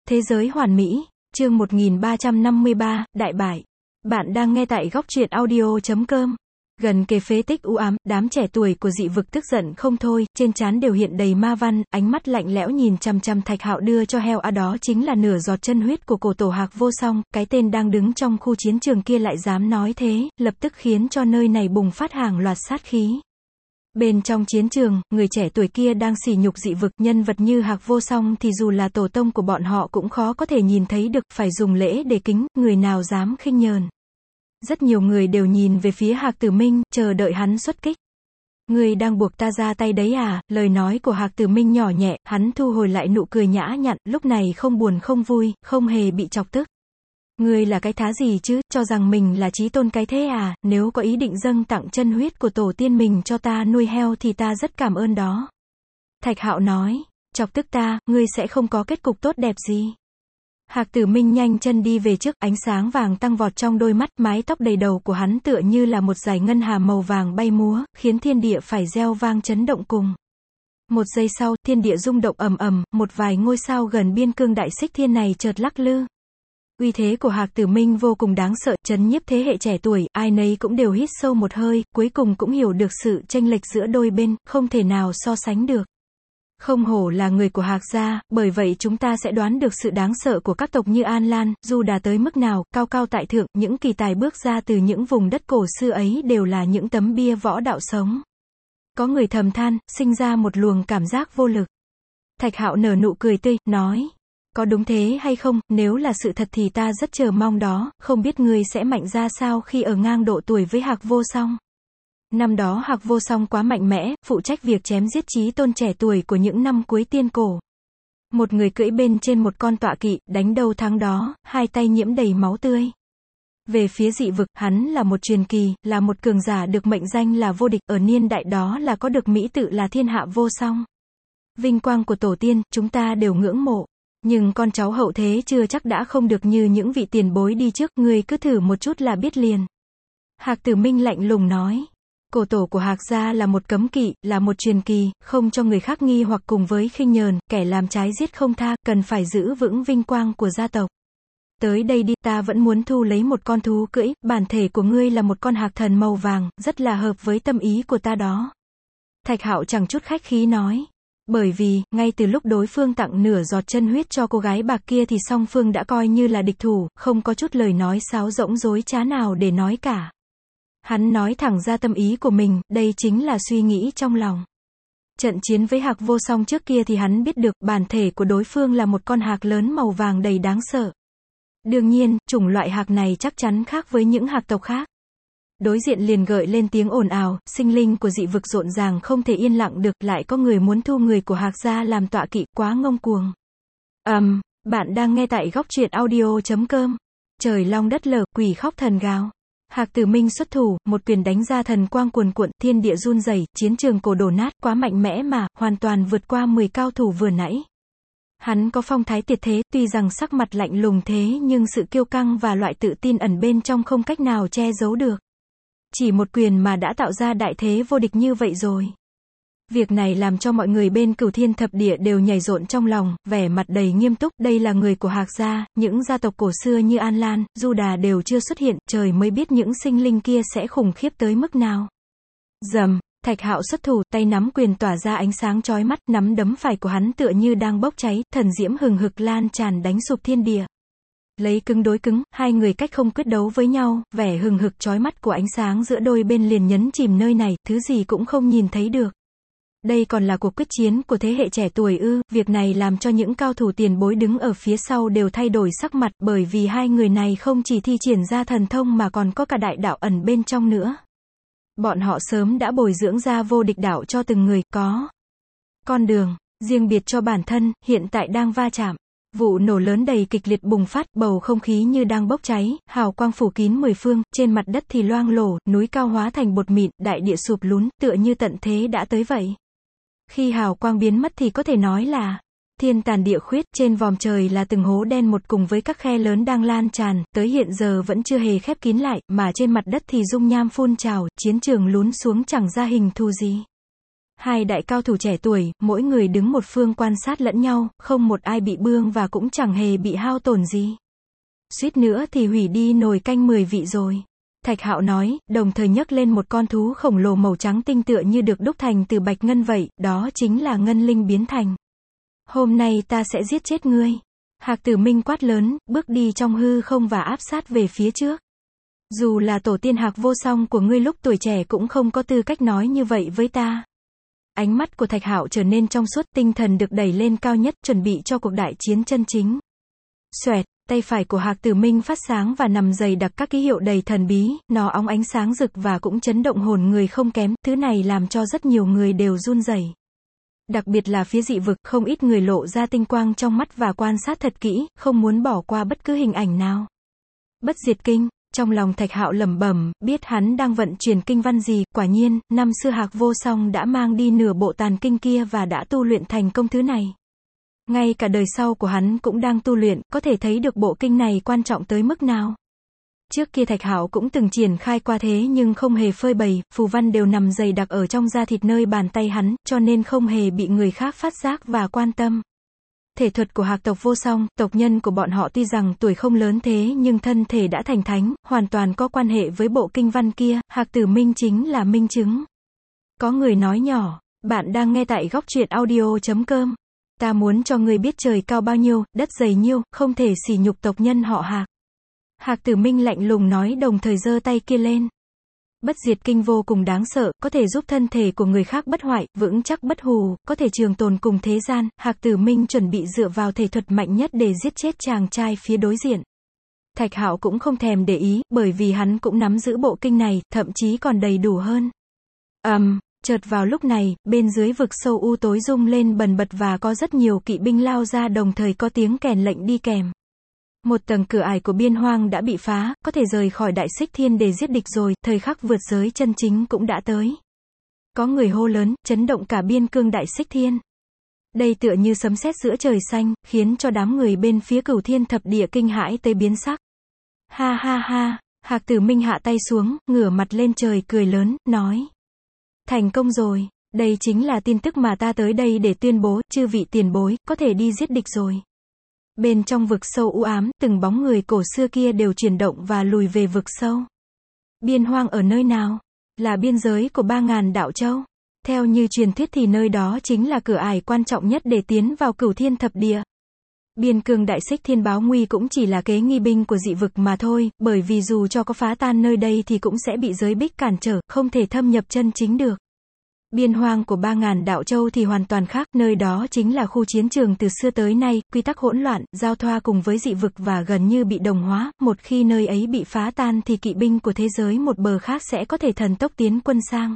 Thế giới hoàn mỹ, chương 1353, đại bại. Bạn đang nghe tại góc truyện audio.com. Gần kề phế tích u ám, đám trẻ tuổi của dị vực tức giận không thôi, trên trán đều hiện đầy ma văn, ánh mắt lạnh lẽo nhìn chằm chằm Thạch Hạo đưa cho heo đó chính là nửa giọt chân huyết của cổ tổ Hạc Vô Song, cái tên đang đứng trong khu chiến trường kia lại dám nói thế, lập tức khiến cho nơi này bùng phát hàng loạt sát khí. Bên trong chiến trường, người trẻ tuổi kia đang sỉ nhục dị vực, nhân vật như Hạc Vô Song thì dù là tổ tông của bọn họ cũng khó có thể nhìn thấy được, phải dùng lễ để kính, người nào dám khinh nhờn. Rất nhiều người đều nhìn về phía Hạc Tử Minh, chờ đợi hắn xuất kích. Ngươi đang buộc ta ra tay đấy à? Lời nói của Hạc Tử Minh nhỏ nhẹ, hắn thu hồi lại nụ cười nhã nhặn, lúc này không buồn không vui, không hề bị chọc tức. Ngươi là cái thá gì chứ, cho rằng mình là chí tôn cái thế à? Nếu có ý định dâng tặng chân huyết của tổ tiên mình cho ta nuôi heo thì ta rất cảm ơn đó. Thạch Hạo nói, chọc tức ta, ngươi sẽ không có kết cục tốt đẹp gì. Hạc Tử Minh nhanh chân đi về trước, ánh sáng vàng tăng vọt trong đôi mắt, mái tóc đầy đầu của hắn tựa như là một dải ngân hà màu vàng bay múa, khiến thiên địa phải reo vang chấn động cùng. Một giây sau, thiên địa rung động ầm ầm, một vài ngôi sao gần biên cương đại xích thiên này chợt lắc lư. Uy thế của Hạc Tử Minh vô cùng đáng sợ, chấn nhiếp thế hệ trẻ tuổi, ai nấy cũng đều hít sâu một hơi, cuối cùng cũng hiểu được sự chênh lệch giữa đôi bên, không thể nào so sánh được. Không hổ là người của Hạc gia, bởi vậy chúng ta sẽ đoán được sự đáng sợ của các tộc như An Lan, dù đã tới mức nào, cao cao tại thượng, những kỳ tài bước ra từ những vùng đất cổ xưa ấy đều là những tấm bia võ đạo sống. Có người thầm than, sinh ra một luồng cảm giác vô lực. Thạch Hạo nở nụ cười tươi, nói, có đúng thế hay không, nếu là sự thật thì ta rất chờ mong đó, không biết ngươi sẽ mạnh ra sao khi ở ngang độ tuổi với Hạc Vô Song. Năm đó Hạc Vô Song quá mạnh mẽ, phụ trách việc chém giết chí tôn trẻ tuổi của những năm cuối tiên cổ. Một người cưỡi bên trên một con tọa kỵ, đánh đầu thắng đó, hai tay nhiễm đầy máu tươi. Về phía dị vực, hắn là một truyền kỳ, là một cường giả được mệnh danh là vô địch, ở niên đại đó là có được mỹ tự là thiên hạ vô song. Vinh quang của tổ tiên, chúng ta đều ngưỡng mộ. Nhưng con cháu hậu thế chưa chắc đã không được như những vị tiền bối đi trước, ngươi cứ thử một chút là biết liền. Hạc Tử Minh lạnh lùng nói. Cổ tổ của Hạc gia là một cấm kỵ, là một truyền kỳ, không cho người khác nghi hoặc cùng với khinh nhờn, kẻ làm trái giết không tha, cần phải giữ vững vinh quang của gia tộc. Tới đây đi, ta vẫn muốn thu lấy một con thú cưỡi, bản thể của ngươi là một con hạc thần màu vàng, rất là hợp với tâm ý của ta đó. Thạch Hạo chẳng chút khách khí nói. Bởi vì, ngay từ lúc đối phương tặng nửa giọt chân huyết cho cô gái bạc kia thì song phương đã coi như là địch thủ, không có chút lời nói sáo rỗng dối trá nào để nói cả. Hắn nói thẳng ra tâm ý của mình, đây chính là suy nghĩ trong lòng. Trận chiến với Hạc Vô Song trước kia thì hắn biết được, bản thể của đối phương là một con hạc lớn màu vàng đầy đáng sợ. Đương nhiên, chủng loại hạc này chắc chắn khác với những hạc tộc khác. Đối diện liền gợi lên tiếng ồn ào, sinh linh của dị vực rộn ràng không thể yên lặng được, lại có người muốn thu người của Hạc gia làm tọa kỵ, quá ngông cuồng. Bạn đang nghe tại góc truyện audio.com. Trời long đất lở, quỷ khóc thần gào. Hạc Tử Minh xuất thủ, một quyền đánh ra thần quang cuồn cuộn, thiên địa run rẩy, chiến trường cổ đổ nát, quá mạnh mẽ mà, hoàn toàn vượt qua 10 cao thủ vừa nãy. Hắn có phong thái tuyệt thế, tuy rằng sắc mặt lạnh lùng thế nhưng sự kiêu căng và loại tự tin ẩn bên trong không cách nào che giấu được. Chỉ một quyền mà đã tạo ra đại thế vô địch như vậy rồi. Việc này làm cho mọi người bên Cửu Thiên Thập Địa đều nhảy rộn trong lòng, vẻ mặt đầy nghiêm túc, đây là người của Hạc gia, những gia tộc cổ xưa như An Lan, Du Đà đều chưa xuất hiện, trời mới biết những sinh linh kia sẽ khủng khiếp tới mức nào. Rầm, Thạch Hạo xuất thủ, tay nắm quyền tỏa ra ánh sáng chói mắt, nắm đấm phải của hắn tựa như đang bốc cháy, thần diễm hừng hực lan tràn đánh sụp thiên địa. Lấy cứng đối cứng, hai người cách không quyết đấu với nhau, vẻ hừng hực chói mắt của ánh sáng giữa đôi bên liền nhấn chìm nơi này, thứ gì cũng không nhìn thấy được. Đây còn là cuộc quyết chiến của thế hệ trẻ tuổi ư? Việc này làm cho những cao thủ tiền bối đứng ở phía sau đều thay đổi sắc mặt, bởi vì hai người này không chỉ thi triển ra thần thông mà còn có cả đại đạo ẩn bên trong nữa. Bọn họ sớm đã bồi dưỡng ra vô địch đạo cho từng người, có con đường riêng biệt cho bản thân, hiện tại đang va chạm. Vụ nổ lớn đầy kịch liệt bùng phát, bầu không khí như đang bốc cháy, hào quang phủ kín mười phương, trên mặt đất thì loang lổ, núi cao hóa thành bột mịn, đại địa sụp lún, tựa như tận thế đã tới vậy. Khi hào quang biến mất thì có thể nói là thiên tàn địa khuyết, trên vòm trời là từng hố đen một cùng với các khe lớn đang lan tràn, tới hiện giờ vẫn chưa hề khép kín lại, mà trên mặt đất thì dung nham phun trào, chiến trường lún xuống chẳng ra hình thù gì. Hai đại cao thủ trẻ tuổi, mỗi người đứng một phương quan sát lẫn nhau, không một ai bị bương và cũng chẳng hề bị hao tổn gì. Suýt nữa thì hủy đi nồi canh 10 vị rồi. Thạch Hạo nói, đồng thời nhấc lên một con thú khổng lồ màu trắng tinh tựa như được đúc thành từ bạch ngân vậy, đó chính là ngân linh biến thành. Hôm nay ta sẽ giết chết ngươi. Hạc Tử Minh quát lớn, bước đi trong hư không và áp sát về phía trước. Dù là tổ tiên Hạc Vô Song của ngươi lúc tuổi trẻ cũng không có tư cách nói như vậy với ta. Ánh mắt của Thạch Hạo trở nên trong suốt, tinh thần được đẩy lên cao nhất, chuẩn bị cho cuộc đại chiến chân chính. Xoẹt, tay phải của Hạc Tử Minh phát sáng và nằm dày đặc các ký hiệu đầy thần bí, nó óng ánh sáng rực và cũng chấn động hồn người không kém, thứ này làm cho rất nhiều người đều run rẩy. Đặc biệt là phía dị vực, không ít người lộ ra tinh quang trong mắt và quan sát thật kỹ, không muốn bỏ qua bất cứ hình ảnh nào. Bất diệt kinh, trong lòng Thạch Hạo lẩm bẩm, biết hắn đang vận chuyển kinh văn gì, quả nhiên, năm xưa Hạc Vô Song đã mang đi nửa bộ tàn kinh kia và đã tu luyện thành công thứ này. Ngay cả đời sau của hắn cũng đang tu luyện, có thể thấy được bộ kinh này quan trọng tới mức nào. Trước kia Thạch Hạo cũng từng triển khai qua thế nhưng không hề phơi bày, phù văn đều nằm dày đặc ở trong da thịt nơi bàn tay hắn, cho nên không hề bị người khác phát giác và quan tâm. Thể thuật của Hạc tộc Vô Song, tộc nhân của bọn họ tuy rằng tuổi không lớn thế nhưng thân thể đã thành thánh, hoàn toàn có quan hệ với bộ kinh văn kia, Hạc Tử Minh chính là minh chứng. Có người nói nhỏ, bạn đang nghe tại góc truyện audio.com. Ta muốn cho ngươi biết trời cao bao nhiêu, đất dày nhiêu, không thể sỉ nhục tộc nhân họ Hạc. Hạc Tử Minh lạnh lùng nói, đồng thời giơ tay kia lên. Bất diệt kinh vô cùng đáng sợ, có thể giúp thân thể của người khác bất hoại, vững chắc bất hủ, có thể trường tồn cùng thế gian. Hạc Tử Minh chuẩn bị dựa vào thể thuật mạnh nhất để giết chết chàng trai phía đối diện. Thạch Hạo cũng không thèm để ý, bởi vì hắn cũng nắm giữ bộ kinh này, thậm chí còn đầy đủ hơn. Chợt vào lúc này, bên dưới vực sâu u tối rung lên bần bật và có rất nhiều kỵ binh lao ra, đồng thời có tiếng kèn lệnh đi kèm. Một tầng cửa ải của biên hoang đã bị phá, có thể rời khỏi Đại Xích Thiên để giết địch rồi, thời khắc vượt giới chân chính cũng đã tới. Có người hô lớn, chấn động cả biên cương Đại Xích Thiên. Đây tựa như sấm sét giữa trời xanh, khiến cho đám người bên phía Cửu Thiên Thập Địa kinh hãi tới biến sắc. Ha ha ha, Hạc Tử Minh hạ tay xuống, ngửa mặt lên trời cười lớn, nói. Thành công rồi, đây chính là tin tức mà ta tới đây để tuyên bố, chư vị tiền bối, có thể đi giết địch rồi. Bên trong vực sâu u ám, từng bóng người cổ xưa kia đều chuyển động và lùi về vực sâu. Biên hoang ở nơi nào? Là biên giới của 3.000 đạo châu. Theo như truyền thuyết thì nơi đó chính là cửa ải quan trọng nhất để tiến vào Cửu Thiên Thập Địa. Biên cương Đại Xích Thiên báo nguy cũng chỉ là kế nghi binh của dị vực mà thôi, bởi vì dù cho có phá tan nơi đây thì cũng sẽ bị giới bích cản trở, không thể thâm nhập chân chính được. Biên hoang của 3.000 đạo châu thì hoàn toàn khác, nơi đó chính là khu chiến trường từ xưa tới nay, quy tắc hỗn loạn, giao thoa cùng với dị vực và gần như bị đồng hóa, một khi nơi ấy bị phá tan thì kỵ binh của thế giới một bờ khác sẽ có thể thần tốc tiến quân sang.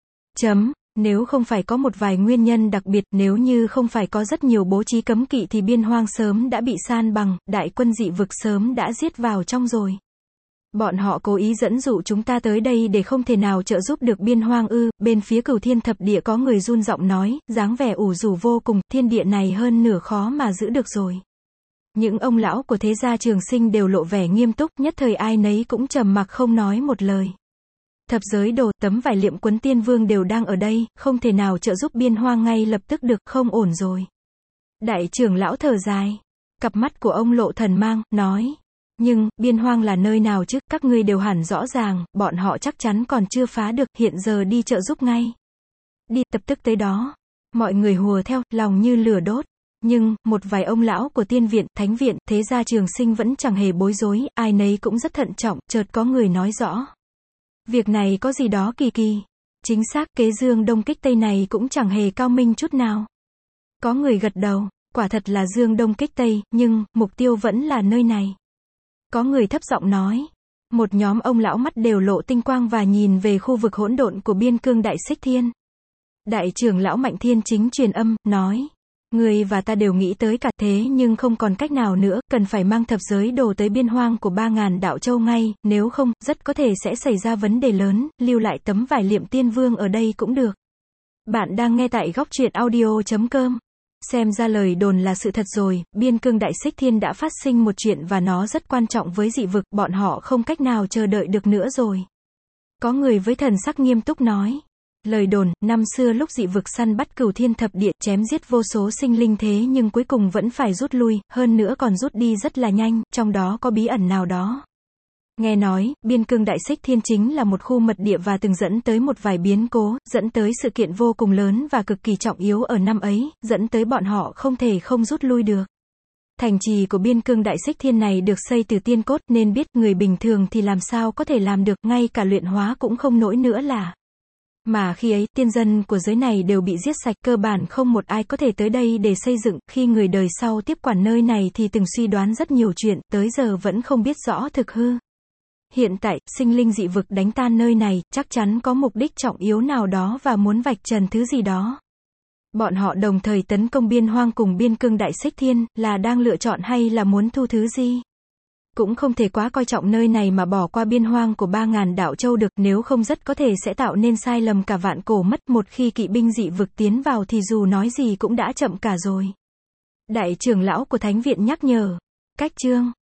Nếu không phải có một vài nguyên nhân đặc biệt, nếu như không phải có rất nhiều bố trí cấm kỵ thì biên hoang sớm đã bị san bằng, đại quân dị vực sớm đã giết vào trong rồi. Bọn họ cố ý dẫn dụ chúng ta tới đây để không thể nào trợ giúp được biên hoang ư? Bên phía Cửu Thiên Thập Địa có người run giọng nói, dáng vẻ ủ rũ vô cùng, thiên địa này hơn nửa khó mà giữ được rồi. Những ông lão của thế gia Trường Sinh đều lộ vẻ nghiêm túc, nhất thời ai nấy cũng trầm mặc không nói một lời. Thập giới đồ, tấm vải liệm quấn tiên vương đều đang ở đây, không thể nào trợ giúp biên hoang ngay lập tức được, không ổn rồi. Đại trưởng lão thở dài. Cặp mắt của ông lộ thần mang, nói. Nhưng, biên hoang là nơi nào chứ, các ngươi đều hẳn rõ ràng, bọn họ chắc chắn còn chưa phá được, hiện giờ đi trợ giúp ngay. Đi, tập tức tới đó. Mọi người hùa theo, lòng như lửa đốt. Nhưng, một vài ông lão của tiên viện, thánh viện, thế gia Trường Sinh vẫn chẳng hề bối rối, ai nấy cũng rất thận trọng, chợt có người nói rõ. Việc này có gì đó kỳ kỳ. Chính xác, kế dương đông kích tây này cũng chẳng hề cao minh chút nào. Có người gật đầu, quả thật là dương đông kích tây, nhưng, mục tiêu vẫn là nơi này. Có người thấp giọng nói. Một nhóm ông lão mắt đều lộ tinh quang và nhìn về khu vực hỗn độn của biên cương Đại Xích Thiên. Đại trưởng lão Mạnh Thiên Chính truyền âm, nói. Người và ta đều nghĩ tới cả thế nhưng không còn cách nào nữa, cần phải mang thập giới đồ tới biên hoang của 3.000 đạo châu ngay, nếu không, rất có thể sẽ xảy ra vấn đề lớn, lưu lại tấm vải liệm tiên vương ở đây cũng được. Bạn đang nghe tại góc truyện audio.com. Xem ra lời đồn là sự thật rồi, biên cương Đại Xích Thiên đã phát sinh một chuyện và nó rất quan trọng với dị vực, bọn họ không cách nào chờ đợi được nữa rồi. Có người với thần sắc nghiêm túc nói. Lời đồn, năm xưa lúc dị vực săn bắt cửu thiên thập địa, chém giết vô số sinh linh thế nhưng cuối cùng vẫn phải rút lui, hơn nữa còn rút đi rất là nhanh, trong đó có bí ẩn nào đó. Nghe nói, biên cương Đại Xích Thiên chính là một khu mật địa và từng dẫn tới một vài biến cố, dẫn tới sự kiện vô cùng lớn và cực kỳ trọng yếu ở năm ấy, dẫn tới bọn họ không thể không rút lui được. Thành trì của biên cương Đại Xích Thiên này được xây từ tiên cốt nên biết người bình thường thì làm sao có thể làm được, ngay cả luyện hóa cũng không nổi nữa là. Mà khi ấy, tiên dân của giới này đều bị giết sạch, cơ bản không một ai có thể tới đây để xây dựng, khi người đời sau tiếp quản nơi này thì từng suy đoán rất nhiều chuyện, tới giờ vẫn không biết rõ thực hư. Hiện tại, sinh linh dị vực đánh tan nơi này, chắc chắn có mục đích trọng yếu nào đó và muốn vạch trần thứ gì đó. Bọn họ đồng thời tấn công biên hoang cùng biên cương Đại Xích Thiên, là đang lựa chọn hay là muốn thu thứ gì? Cũng không thể quá coi trọng nơi này mà bỏ qua biên hoang của 3.000 đạo châu được, nếu không rất có thể sẽ tạo nên sai lầm cả vạn cổ mất, một khi kỵ binh dị vực tiến vào thì dù nói gì cũng đã chậm cả rồi. Đại trưởng lão của Thánh viện nhắc nhở. Cách chương